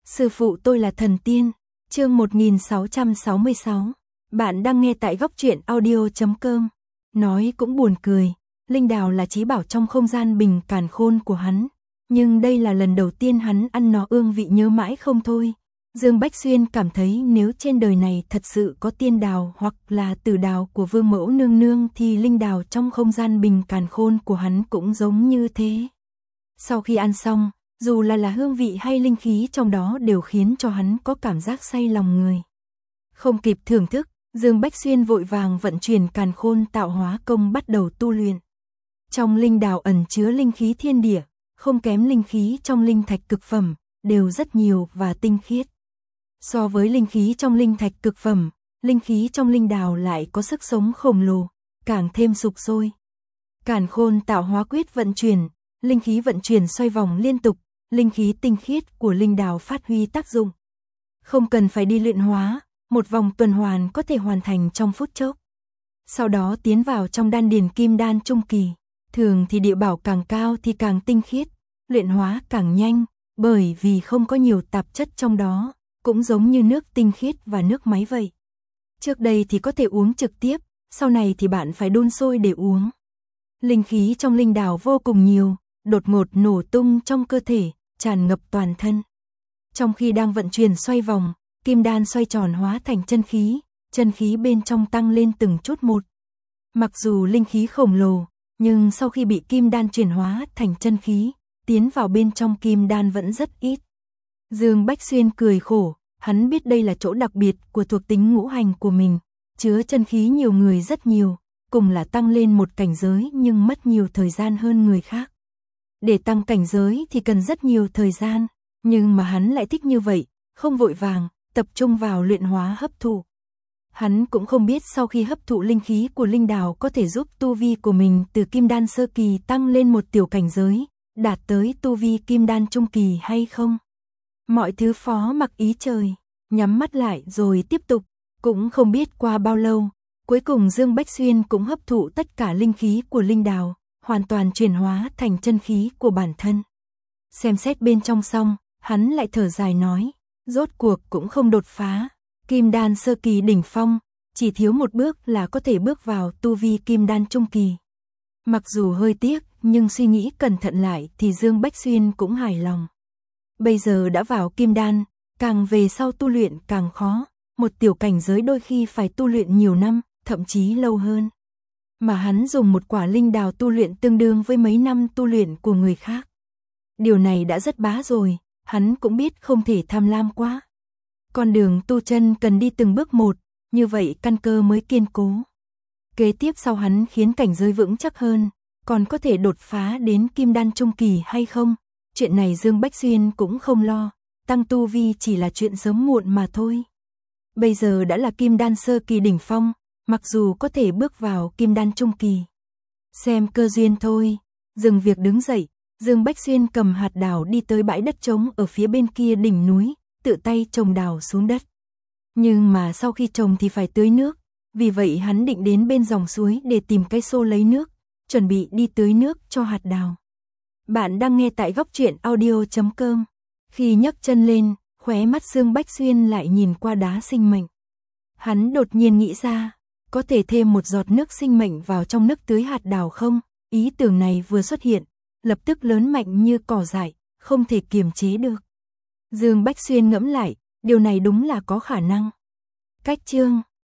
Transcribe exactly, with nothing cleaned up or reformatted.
Sư phụ tôi là thần tiên. Chương một nghìn sáu trăm sáu mươi sáu. Bạn đang nghe tại góc truyện audio chấm com. Nói cũng buồn cười, linh đào là trí bảo trong không gian bình càn khôn của hắn, nhưng đây là lần đầu tiên hắn ăn nó ương vị nhớ mãi không thôi. Dương Bách Xuyên cảm thấy nếu trên đời này thật sự có tiên đào hoặc là tử đào của Vương Mẫu Nương Nương thì linh đào trong không gian bình càn khôn của hắn cũng giống như thế. Sau khi ăn xong, dù là là hương vị hay linh khí trong đó đều khiến cho hắn có cảm giác say lòng người. Không kịp thưởng thức, Dương Bách Xuyên vội vàng vận chuyển càn khôn tạo hóa công bắt đầu tu luyện. Trong linh đào ẩn chứa linh khí thiên địa, không kém linh khí trong linh thạch cực phẩm, đều rất nhiều và tinh khiết. So với linh khí trong linh thạch cực phẩm, linh khí trong linh đào lại có sức sống khổng lồ, càng thêm sục sôi. Càn khôn tạo hóa quyết vận chuyển, linh khí vận chuyển xoay vòng liên tục, linh khí tinh khiết của linh đào phát huy tác dụng. Không cần phải đi luyện hóa, một vòng tuần hoàn có thể hoàn thành trong phút chốc. Sau đó tiến vào trong đan điền kim đan trung kỳ, thường thì địa bảo càng cao thì càng tinh khiết, luyện hóa càng nhanh, bởi vì không có nhiều tạp chất trong đó, cũng giống như nước tinh khiết và nước máy vậy. Trước đây thì có thể uống trực tiếp, sau này thì bạn phải đun sôi để uống. Linh khí trong linh đào vô cùng nhiều, đột ngột nổ tung trong cơ thể, tràn ngập toàn thân. Trong khi đang vận chuyển xoay vòng, kim đan xoay tròn hóa thành chân khí, chân khí bên trong tăng lên từng chút một. Mặc dù linh khí khổng lồ, nhưng sau khi bị kim đan chuyển hóa thành chân khí, tiến vào bên trong kim đan vẫn rất ít. Dương Bách Xuyên cười khổ, hắn biết đây là chỗ đặc biệt của thuộc tính ngũ hành của mình, chứa chân khí nhiều người rất nhiều, cùng là tăng lên một cảnh giới nhưng mất nhiều thời gian hơn người khác. Để tăng cảnh giới thì cần rất nhiều thời gian, nhưng mà hắn lại thích như vậy, không vội vàng, tập trung vào luyện hóa hấp thụ. Hắn cũng không biết sau khi hấp thụ linh khí của linh đào có thể giúp tu vi của mình từ kim đan sơ kỳ tăng lên một tiểu cảnh giới, đạt tới tu vi kim đan trung kỳ hay không. Mọi thứ phó mặc ý trời, nhắm mắt lại rồi tiếp tục, cũng không biết qua bao lâu, cuối cùng Dương Bách Xuyên cũng hấp thụ tất cả linh khí của linh đào, hoàn toàn chuyển hóa thành chân khí của bản thân. Xem xét bên trong xong, hắn lại thở dài nói, rốt cuộc cũng không đột phá, kim đan sơ kỳ đỉnh phong, chỉ thiếu một bước là có thể bước vào tu vi kim đan trung kỳ. Mặc dù hơi tiếc, nhưng suy nghĩ cẩn thận lại thì Dương Bách Xuyên cũng hài lòng. Bây giờ đã vào kim đan, càng về sau tu luyện càng khó, một tiểu cảnh giới đôi khi phải tu luyện nhiều năm, thậm chí lâu hơn. Mà hắn dùng một quả linh đào tu luyện tương đương với mấy năm tu luyện của người khác. Điều này đã rất bá rồi, hắn cũng biết không thể tham lam quá. Con đường tu chân cần đi từng bước một, như vậy căn cơ mới kiên cố. Kế tiếp sau hắn khiến cảnh giới vững chắc hơn, còn có thể đột phá đến kim đan trung kỳ hay không? Chuyện này Dương Bách Xuyên cũng không lo, tăng tu vi chỉ là chuyện sớm muộn mà thôi. Bây giờ đã là kim đan sơ kỳ đỉnh phong, mặc dù có thể bước vào kim đan trung kỳ. Xem cơ duyên thôi, dừng việc đứng dậy, Dương Bách Xuyên cầm hạt đào đi tới bãi đất trống ở phía bên kia đỉnh núi, tự tay trồng đào xuống đất. Nhưng mà sau khi trồng thì phải tưới nước, vì vậy hắn định đến bên dòng suối để tìm cái xô lấy nước, chuẩn bị đi tưới nước cho hạt đào. Bạn đang nghe tại góc truyện audio chấm com. Khi nhấc chân lên, khóe mắt Dương Bách Xuyên lại nhìn qua đá sinh mệnh. Hắn đột nhiên nghĩ ra, có thể thêm một giọt nước sinh mệnh vào trong nước tưới hạt đào không? Ý tưởng này vừa xuất hiện, lập tức lớn mạnh như cỏ dại, không thể kiềm chế được. Dương Bách Xuyên ngẫm lại, điều này đúng là có khả năng. Cách chương